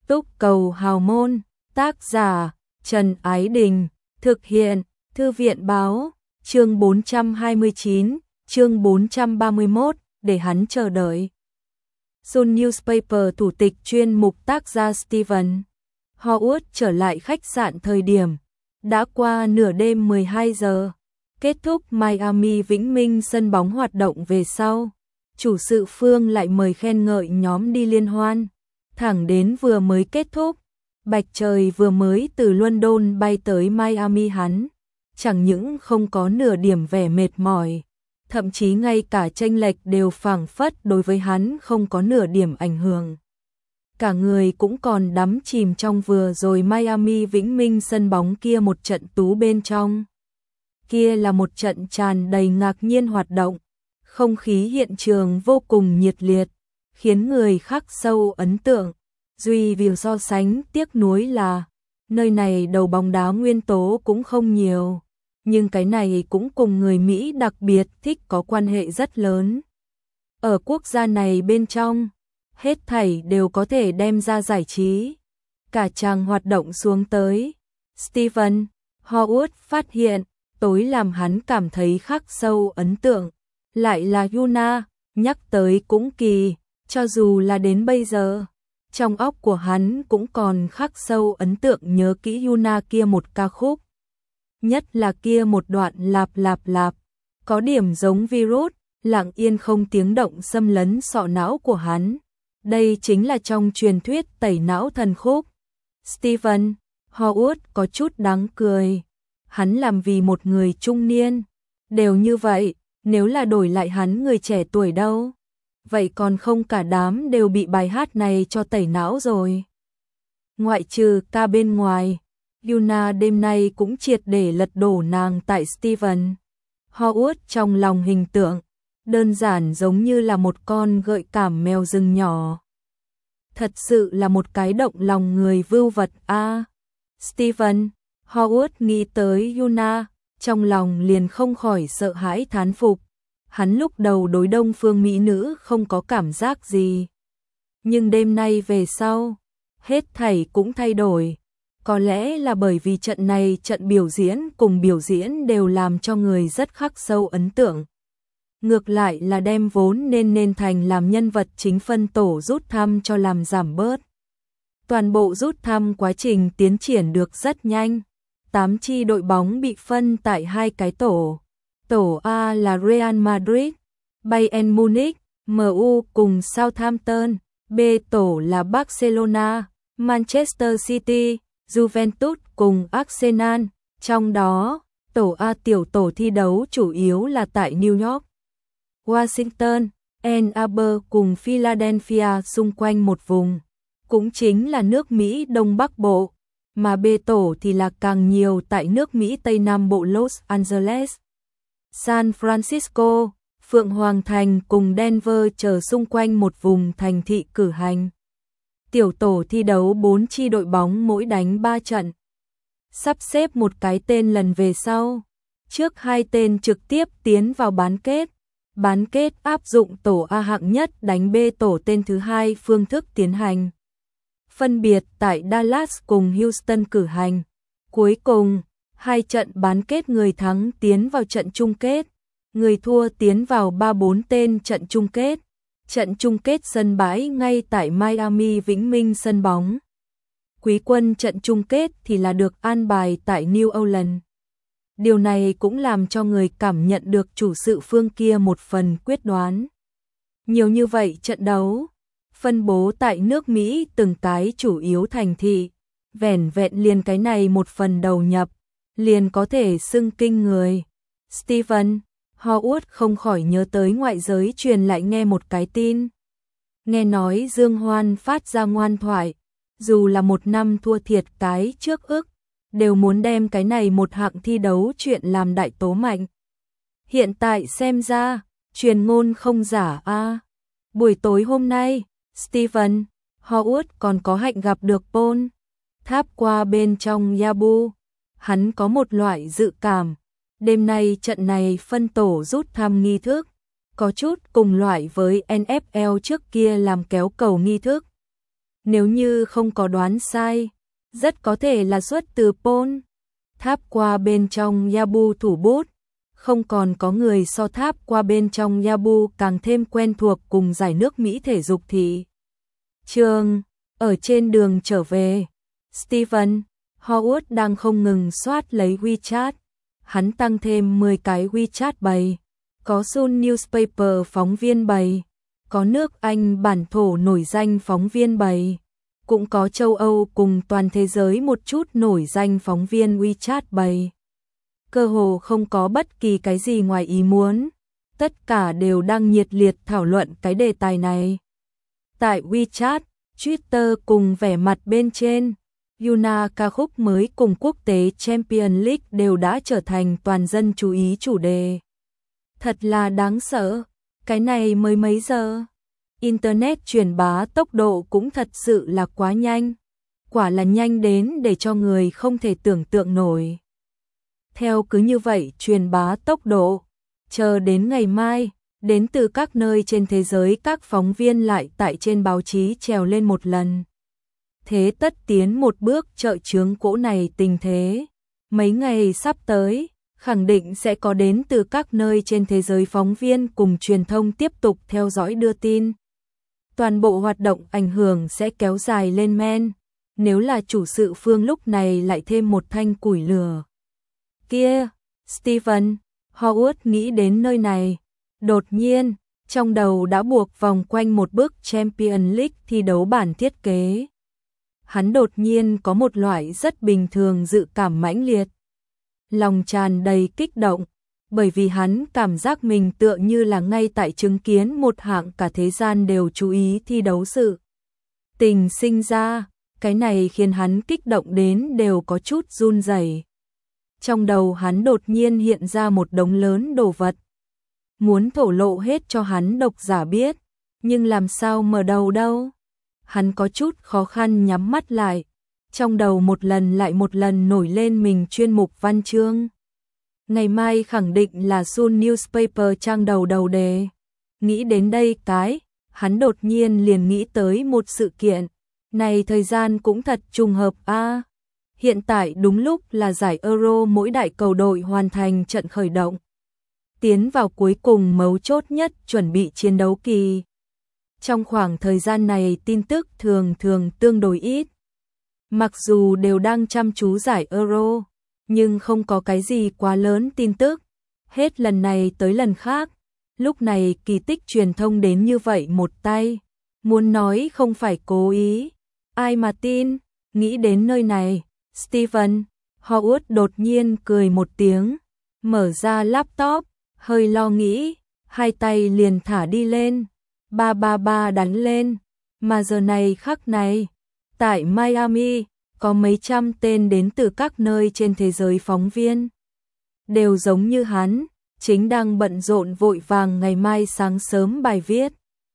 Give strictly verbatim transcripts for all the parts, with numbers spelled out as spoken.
Túc cầu hào môn, tác giả Trần Ái Đình, thực hiện Thư viện báo, chương bốn trăm hai mươi chín, chương bốn trăm ba mươi mốt, để hắn chờ đợi. Sun Newspaper thủ tịch chuyên mục tác gia Stephen Howard trở lại khách sạn thời điểm đã qua nửa đêm mười hai giờ, kết thúc Miami Vĩnh Minh sân bóng hoạt động về sau. Chủ sự Phương lại mời khen ngợi nhóm đi liên hoan, thẳng đến vừa mới kết thúc, Bạch Trời vừa mới từ London bay tới Miami, hắn chẳng những không có nửa điểm vẻ mệt mỏi, thậm chí ngay cả chênh lệch đều phảng phất đối với hắn không có nửa điểm ảnh hưởng. Cả người cũng còn đắm chìm trong vừa rồi Miami Vĩnh Minh sân bóng kia một trận tú bên trong. Kia là một trận tràn đầy ngạc nhiên hoạt động, không khí hiện trường vô cùng nhiệt liệt, khiến người khắc sâu ấn tượng. Duy vì so sánh tiếc nuối là nơi này đầu bóng đá nguyên tố cũng không nhiều, nhưng cái này cũng cùng người Mỹ đặc biệt thích có quan hệ rất lớn. Ở quốc gia này bên trong, hết thảy đều có thể đem ra giải trí. Cả chàng hoạt động xuống tới, Stephen Howard phát hiện, tối làm hắn cảm thấy khắc sâu ấn tượng lại là Yuna, nhắc tới cũng kỳ, cho dù là đến bây giờ, trong óc của hắn cũng còn khắc sâu ấn tượng nhớ kỹ Yuna kia một ca khúc. Nhất là kia một đoạn lạp lạp lạp, có điểm giống virus, lặng yên không tiếng động xâm lấn sọ não của hắn. Đây chính là trong truyền thuyết tẩy não thần khúc. Stephen Howard có chút đáng cười. Hắn làm vì một người trung niên, đều như vậy, nếu là đổi lại hắn người trẻ tuổi đâu, vậy còn không cả đám đều bị bài hát này cho tẩy não rồi. Ngoại trừ ca bên ngoài, Yuna đêm nay cũng triệt để lật đổ nàng tại Stephen Howard trong lòng hình tượng, đơn giản giống như là một con gợi cảm mèo rừng nhỏ. Thật sự là một cái động lòng người vưu vật a. À, Stephen Howard nghĩ tới Yuna, trong lòng liền không khỏi sợ hãi thán phục. Hắn lúc đầu đối đông phương mỹ nữ không có cảm giác gì, nhưng đêm nay về sau, hết thảy cũng thay đổi. Có lẽ là bởi vì trận này trận biểu diễn cùng biểu diễn đều làm cho người rất khắc sâu ấn tượng. Ngược lại là đem vốn nên nên thành làm nhân vật chính phân tổ rút thăm cho làm giảm bớt. Toàn bộ rút thăm quá trình tiến triển được rất nhanh. Tám chi đội bóng bị phân tại hai cái tổ. Tổ A là Real Madrid, Bayern Munich, em u cùng Southampton. B tổ là Barcelona, Manchester City, Juventus cùng Arsenal. Trong đó, tổ A tiểu tổ thi đấu chủ yếu là tại New York, Washington, Ann Arbor cùng Philadelphia xung quanh một vùng, cũng chính là nước Mỹ Đông Bắc Bộ, mà B tổ thì là càng nhiều tại nước Mỹ Tây Nam Bộ Los Angeles, San Francisco, Phượng Hoàng Thành cùng Denver chờ xung quanh một vùng thành thị cử hành. Tiểu tổ thi đấu bốn chi đội bóng mỗi đánh ba trận. Sắp xếp một cái tên lần về sau. Trước hai tên trực tiếp tiến vào bán kết. Bán kết áp dụng tổ A hạng nhất đánh B tổ tên thứ hai phương thức tiến hành. Phân biệt tại Dallas cùng Houston cử hành. Cuối cùng, hai trận bán kết người thắng tiến vào trận chung kết. Người thua tiến vào ba bốn tên trận chung kết. Trận chung kết sân bãi ngay tại Miami Vĩnh Minh sân bóng. Quý quân trận chung kết thì là được an bài tại New Orleans. Điều này cũng làm cho người cảm nhận được chủ sự Phương kia một phần quyết đoán. Nhiều như vậy trận đấu, phân bố tại nước Mỹ từng cái chủ yếu thành thị, vẻn vẹn liền cái này một phần đầu nhập, liền có thể xưng kinh người. Stephen Howard không khỏi nhớ tới ngoại giới truyền lại nghe một cái tin. Nghe nói Dương Hoan phát ra ngoan thoại, dù là một năm thua thiệt cái trước ức, đều muốn đem cái này một hạng thi đấu chuyện làm đại tố mạnh. Hiện tại xem ra, truyền ngôn không giả a. À. Buổi tối hôm nay, Stephen Howard còn có hạnh gặp được Paul Tháp qua bên trong Yabu. Hắn có một loại dự cảm, đêm nay trận này phân tổ rút thăm nghi thức, có chút cùng loại với en ép lờ trước kia làm kéo cầu nghi thức. Nếu như không có đoán sai, rất có thể là xuất từ Paul. Tháp qua bên trong Yabu thủ bút, không còn có người so tháp qua bên trong Yabu càng thêm quen thuộc cùng giải nước Mỹ thể dục thị trường. Ở trên đường trở về, Stephen Howard đang không ngừng soát lấy WeChat. Hắn tăng thêm mười cái WeChat bày, có Sun Newspaper phóng viên bày, có nước Anh bản thổ nổi danh phóng viên bày, cũng có châu Âu cùng toàn thế giới một chút nổi danh phóng viên WeChat bày. Cơ hồ không có bất kỳ cái gì ngoài ý muốn, tất cả đều đang nhiệt liệt thảo luận cái đề tài này. Tại WeChat, Twitter cùng vẻ mặt bên trên, Yuna ca khúc mới cùng quốc tế Champions League đều đã trở thành toàn dân chú ý chủ đề. Thật là đáng sợ, cái này mới mấy giờ. Internet truyền bá tốc độ cũng thật sự là quá nhanh. Quả là nhanh đến để cho người không thể tưởng tượng nổi. Theo cứ như vậy truyền bá tốc độ, chờ đến ngày mai, đến từ các nơi trên thế giới các phóng viên lại tại trên báo chí trèo lên một lần. Thế tất tiến một bước trợ chướng cỗ này tình thế. Mấy ngày sắp tới, khẳng định sẽ có đến từ các nơi trên thế giới phóng viên cùng truyền thông tiếp tục theo dõi đưa tin. Toàn bộ hoạt động ảnh hưởng sẽ kéo dài lên men, nếu là chủ sự phương lúc này lại thêm một thanh củi lửa. Kia, Stephen Howard nghĩ đến nơi này, đột nhiên, trong đầu đã buộc vòng quanh một bức Champions League thi đấu bản thiết kế. Hắn đột nhiên có một loại rất bình thường dự cảm mãnh liệt. Lòng tràn đầy kích động, bởi vì hắn cảm giác mình tựa như là ngay tại chứng kiến một hạng cả thế gian đều chú ý thi đấu sự. Tình sinh ra, cái này khiến hắn kích động đến đều có chút run rẩy. Trong đầu hắn đột nhiên hiện ra một đống lớn đồ vật. Muốn thổ lộ hết cho hắn độc giả biết, nhưng làm sao mở đầu đâu. Hắn có chút khó khăn nhắm mắt lại, trong đầu một lần lại một lần nổi lên mình chuyên mục văn chương. Ngày mai khẳng định là Sun Newspaper trang đầu đầu đề. Nghĩ đến đây cái, hắn đột nhiên liền nghĩ tới một sự kiện. Này thời gian cũng thật trùng hợp a. À. Hiện tại đúng lúc là giải Euro mỗi đại cầu đội hoàn thành trận khởi động. Tiến vào cuối cùng mấu chốt nhất chuẩn bị chiến đấu kỳ. Trong khoảng thời gian này tin tức thường thường tương đối ít. Mặc dù đều đang chăm chú giải Euro, nhưng không có cái gì quá lớn tin tức. Hết lần này tới lần khác, lúc này kỳ tích truyền thông đến như vậy một tay. Muốn nói không phải cố ý, ai mà tin. Nghĩ đến nơi này, Stephen Howard đột nhiên cười một tiếng, mở ra laptop, hơi lo nghĩ, hai tay liền thả đi lên. Ba ba ba đánh lên, mà giờ này khắc này, tại Miami, có mấy trăm tên đến từ các nơi trên thế giới phóng viên. Đều giống như hắn, chính đang bận rộn vội vàng ngày mai sáng sớm bài viết.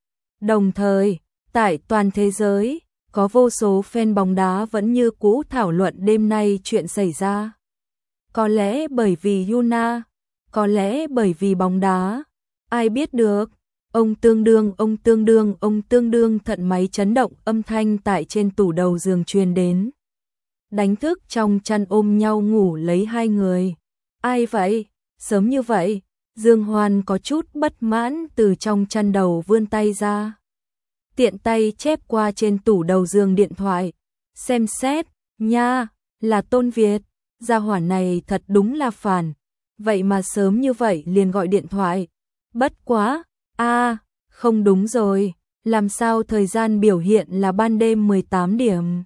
Đồng thời, tại toàn thế giới, có vô số fan bóng đá vẫn như cũ thảo luận đêm nay chuyện xảy ra. Có lẽ bởi vì Yuna, có lẽ bởi vì bóng đá, ai biết được. Ông tương đương, ông tương đương, ông tương đương thận máy chấn động âm thanh tại trên tủ đầu giường truyền đến. Đánh thức trong chăn ôm nhau ngủ lấy hai người. Ai vậy? Sớm như vậy? Dương Hoan có chút bất mãn từ trong chăn đầu vươn tay ra. Tiện tay chép qua trên tủ đầu giường điện thoại. Xem xét, nha, là Tôn Việt. Gia hỏa này thật đúng là phản. Vậy mà sớm như vậy liền gọi điện thoại. Bất quá. A, à, không đúng rồi, làm sao thời gian biểu hiện là ban đêm mười tám điểm?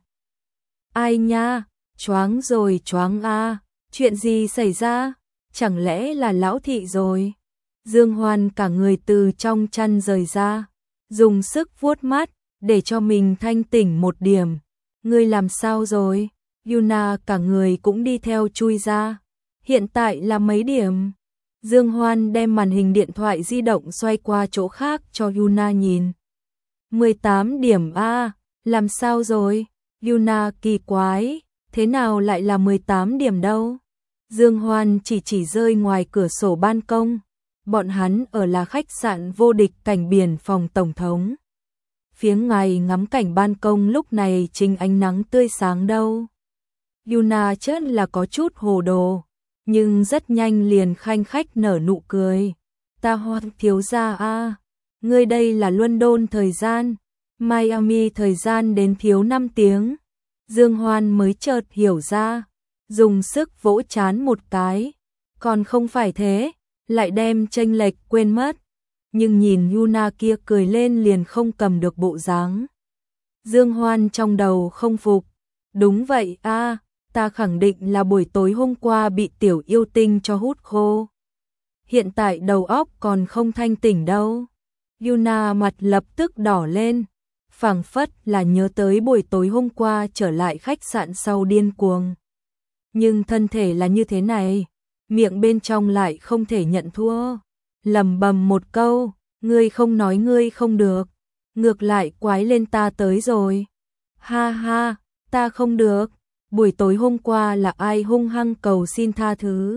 Ai nha, choáng rồi choáng a, à, chuyện gì xảy ra? Chẳng lẽ là lão thị rồi? Dương Hoan cả người từ trong chăn rời ra, dùng sức vuốt mắt để cho mình thanh tỉnh một điểm. Ngươi làm sao rồi? Yuna cả người cũng đi theo chui ra. Hiện tại là mấy điểm? Dương Hoan đem màn hình điện thoại di động xoay qua chỗ khác cho Yuna nhìn. mười tám điểm a, à, làm sao rồi? Yuna kỳ quái, thế nào lại là mười tám điểm đâu? Dương Hoan chỉ chỉ rơi ngoài cửa sổ ban công. Bọn hắn ở là khách sạn vô địch cảnh biển phòng tổng thống. phía ngoài ngắm cảnh ban công lúc này chính ánh nắng tươi sáng đâu. Yuna chớt là có chút hồ đồ, nhưng rất nhanh liền khanh khách nở nụ cười. Ta Hoan thiếu gia a, ngươi đây là London thời gian, Miami thời gian đến thiếu năm tiếng. Dương Hoan mới chợt hiểu ra, dùng sức vỗ chán một cái, còn không phải thế, lại đem chênh lệch quên mất. Nhưng nhìn Yuna kia cười lên liền không cầm được bộ dáng. Dương Hoan trong đầu không phục, đúng vậy a, ta khẳng định là buổi tối hôm qua bị tiểu yêu tinh cho hút khô. Hiện tại đầu óc còn không thanh tỉnh đâu. Yuna mặt lập tức đỏ lên, phảng phất là nhớ tới buổi tối hôm qua trở lại khách sạn sau điên cuồng. Nhưng thân thể là như thế này, miệng bên trong lại không thể nhận thua. Lầm bầm một câu, ngươi không nói ngươi không được, ngược lại quái lên ta tới rồi. Ha ha, ta không được, buổi tối hôm qua là ai hung hăng cầu xin tha thứ.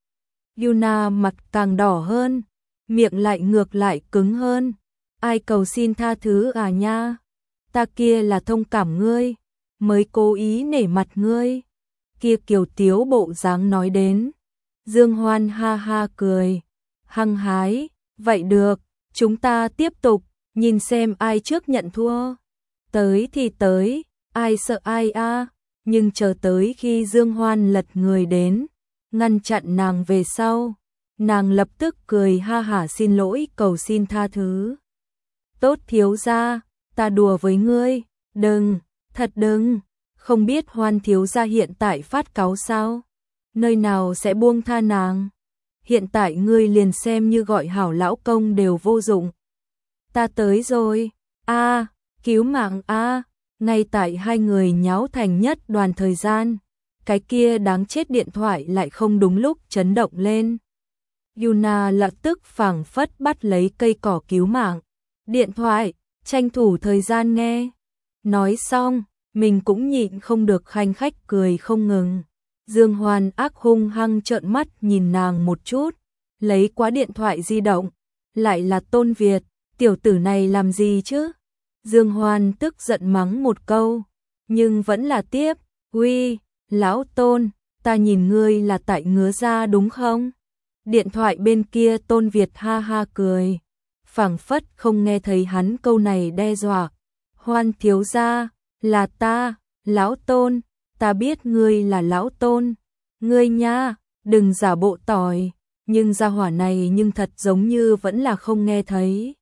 Yuna mặt càng đỏ hơn, miệng lại ngược lại cứng hơn. Ai cầu xin tha thứ à nha, ta kia là thông cảm ngươi, mới cố ý nể mặt ngươi. Kia kiều tiếu bộ dáng nói đến. Dương Hoan ha ha cười, hăng hái, vậy được, chúng ta tiếp tục, nhìn xem ai trước nhận thua. Tới thì tới, ai sợ ai a, nhưng chờ tới khi Dương Hoan lật người đến, ngăn chặn nàng về sau, nàng lập tức cười ha hả xin lỗi cầu xin tha thứ. Tốt thiếu gia, ta đùa với ngươi, đừng, thật đừng, không biết Hoan thiếu gia hiện tại phát cáu sao, nơi nào sẽ buông tha nàng. Hiện tại ngươi liền xem như gọi hảo lão công đều vô dụng. Ta tới rồi, a, cứu mạng a, ngay tại hai người nháo thành nhất đoàn thời gian, cái kia đáng chết điện thoại lại không đúng lúc chấn động lên. Yuna lập tức phảng phất bắt lấy cây cỏ cứu mạng. Điện thoại, tranh thủ thời gian nghe. Nói xong, mình cũng nhịn không được khanh khách cười không ngừng. Dương Hoan ác hung hăng trợn mắt nhìn nàng một chút, lấy quá điện thoại di động, lại là Tôn Việt, tiểu tử này làm gì chứ? Dương Hoan tức giận mắng một câu, nhưng vẫn là tiếp, uy, lão Tôn, ta nhìn ngươi là tại ngứa da đúng không? Điện thoại bên kia Tôn Việt ha ha cười, phảng phất không nghe thấy hắn câu này đe dọa. Hoan thiếu gia, là ta, lão Tôn, ta biết ngươi là lão Tôn, ngươi nha, đừng giả bộ tỏi, nhưng gia hỏa này nhưng thật giống như vẫn là không nghe thấy.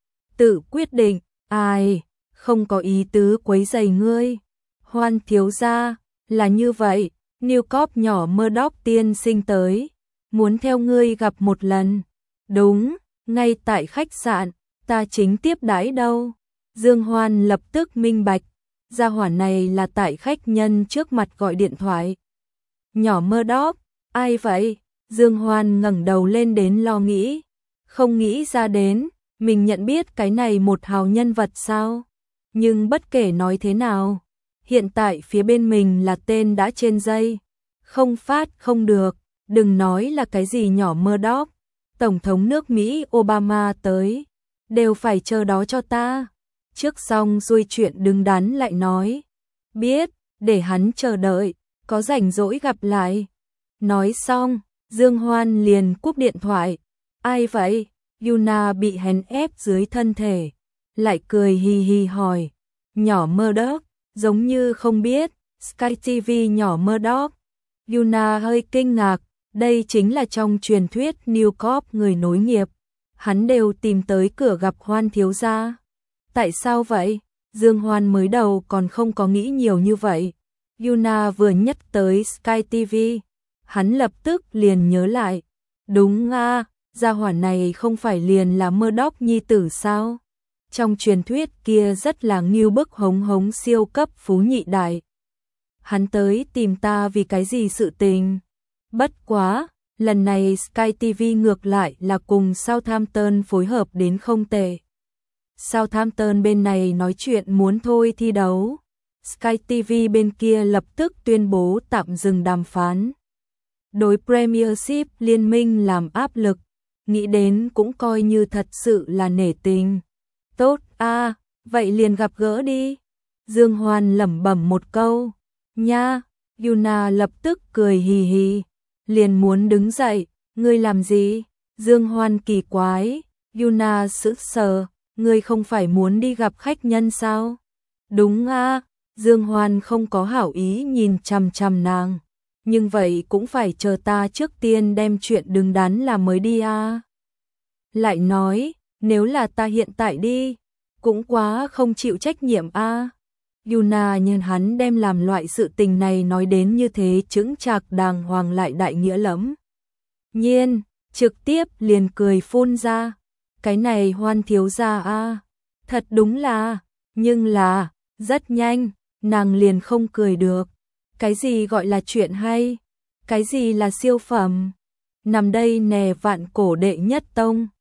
Tự quyết định, ai, không có ý tứ quấy rầy ngươi. Hoan thiếu gia, là như vậy, New Corp nhỏ Murdoch tiên sinh tới, muốn theo ngươi gặp một lần. Đúng, ngay tại khách sạn, ta chính tiếp đãi đâu. Dương Hoan lập tức minh bạch, gia hỏa này là tại khách nhân trước mặt gọi điện thoại. Nhỏ Murdoch, ai vậy? Dương Hoan ngẩng đầu lên đến lo nghĩ, không nghĩ ra đến, mình nhận biết cái này một hào nhân vật sao? Nhưng bất kể nói thế nào, hiện tại phía bên mình là tên đã trên dây, không phát không được, đừng nói là cái gì nhỏ Murdoch, Tổng thống nước Mỹ Obama tới, đều phải chờ đó cho ta. Trước xong xuôi chuyện đứng đắn lại nói, biết, để hắn chờ đợi, có rảnh rỗi gặp lại. Nói xong, Dương Hoan liền cúp điện thoại. Ai vậy? Yuna bị hèn ép dưới thân thể, lại cười hì hì hỏi, nhỏ Murdoch, giống như không biết, Sky ti vi nhỏ Murdoch. Yuna hơi kinh ngạc, đây chính là trong truyền thuyết New Corp người nối nghiệp, hắn đều tìm tới cửa gặp Hoan thiếu gia. Tại sao vậy? Dương Hoan mới đầu còn không có nghĩ nhiều như vậy. Yuna vừa nhắc tới Sky ti vi, hắn lập tức liền nhớ lại. Đúng nga, gia hỏa này không phải liền là Murdoch nhi tử sao? Trong truyền thuyết kia rất là nghiêu bức hống hống siêu cấp phú nhị đại. Hắn tới tìm ta vì cái gì sự tình? Bất quá, lần này Sky ti vi ngược lại là cùng Southampton phối hợp đến không tệ. Southampton bên này nói chuyện muốn thôi thi đấu. Sky ti vi bên kia lập tức tuyên bố tạm dừng đàm phán. Đối Premiership liên minh làm áp lực, nghĩ đến cũng coi như thật sự là nể tình. Tốt a, Vậy liền gặp gỡ đi. Dương Hoan lẩm bẩm một câu. Nha, Yuna lập tức cười hì hì, liền muốn đứng dậy. Ngươi làm gì? Dương Hoan kỳ quái. Yuna sững sờ. Ngươi không phải muốn đi gặp khách nhân sao? Đúng a. Dương Hoan không có hảo ý nhìn chằm chằm nàng. Nhưng vậy cũng phải chờ ta trước tiên đem chuyện đứng đắn là mới đi a. Lại nói, nếu là ta hiện tại đi, cũng quá không chịu trách nhiệm a. Yuna nhìn hắn đem làm loại sự tình này nói đến như thế chững chạc đàng hoàng lại đại nghĩa lắm. Nhiên, trực tiếp liền cười phun ra. Cái này Hoan thiếu gia a, thật đúng là, nhưng là, rất nhanh, nàng liền không cười được. Cái gì gọi là chuyện hay? Cái gì là siêu phẩm? Nằm đây nè vạn cổ đệ nhất tông,